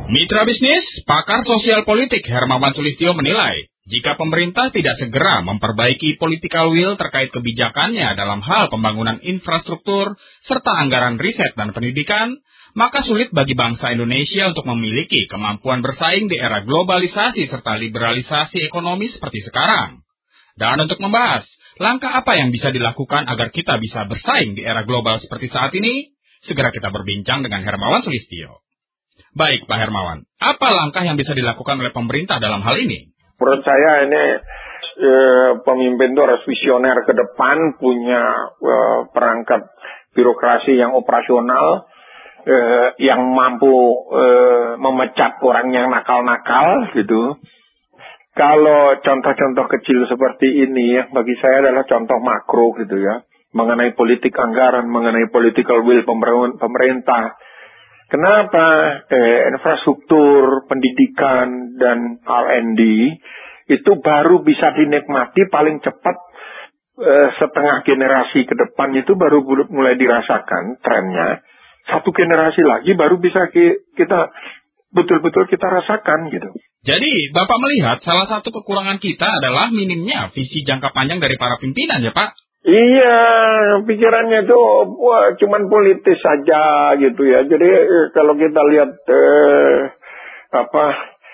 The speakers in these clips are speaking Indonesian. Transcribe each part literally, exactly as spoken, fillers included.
Mitra bisnis, pakar sosial politik Hermawan Sulistyo menilai, jika pemerintah tidak segera memperbaiki political will terkait kebijakannya dalam hal pembangunan infrastruktur serta anggaran riset dan pendidikan, maka sulit bagi bangsa Indonesia untuk memiliki kemampuan bersaing di era globalisasi serta liberalisasi ekonomi seperti sekarang. Dan untuk membahas, langkah apa yang bisa dilakukan agar kita bisa bersaing di era global seperti saat ini, segera kita berbincang dengan Hermawan Sulistyo. Baik, Pak Hermawan, apa langkah yang bisa dilakukan oleh pemerintah dalam hal ini? Menurut saya ini eh, pemimpin itu harus visioner ke depan, punya eh, perangkat birokrasi yang operasional, eh, yang mampu eh, memecat orang yang nakal-nakal gitu. Kalau contoh-contoh kecil seperti ini ya, bagi saya adalah contoh makro gitu ya, mengenai politik anggaran, mengenai political will pemerintah. Kenapa eh, infrastruktur, pendidikan, dan R and D itu baru bisa dinikmati paling cepat eh, setengah generasi ke depan itu baru mulai dirasakan trennya. Satu generasi lagi baru bisa ki, kita betul-betul kita rasakan gitu. Jadi Bapak melihat salah satu kekurangan kita adalah minimnya visi jangka panjang dari para pimpinan ya Pak? Iya, pikirannya itu wah, cuman politis saja gitu ya. Jadi eh, kalau kita lihat eh, apa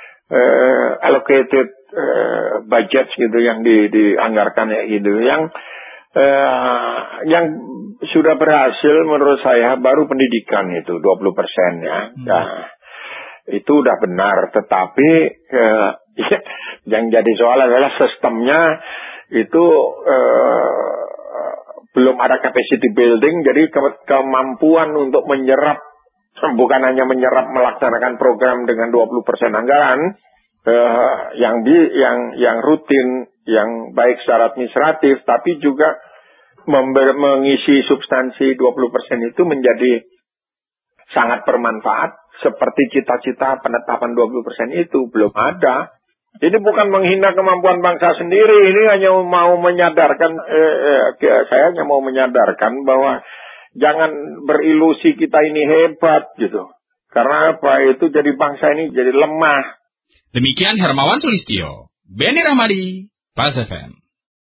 eh, allocated eh, budget gitu yang di, dianggarkan ya gitu, yang eh, yang sudah berhasil menurut saya baru pendidikan itu dua puluh persen ya. Hmm. Nah, itu udah benar, tetapi eh, yang jadi soal adalah sistemnya itu eh, belum ada capacity building, jadi ke- kemampuan untuk menyerap, bukan hanya menyerap melaksanakan program dengan dua puluh persen anggaran, eh, yang di yang yang rutin, yang baik secara administratif, tapi juga member, mengisi substansi dua puluh persen itu menjadi sangat bermanfaat, seperti cita-cita penetapan dua puluh persen itu belum ada. Ini bukan menghina kemampuan bangsa sendiri, ini hanya mau menyadarkan, eh, eh, saya hanya mau menyadarkan bahwa jangan berilusi kita ini hebat gitu. Karena apa? Itu jadi bangsa ini jadi lemah. Demikian Hermawan Sulistyo, Beni Rahmadi, Pas F M.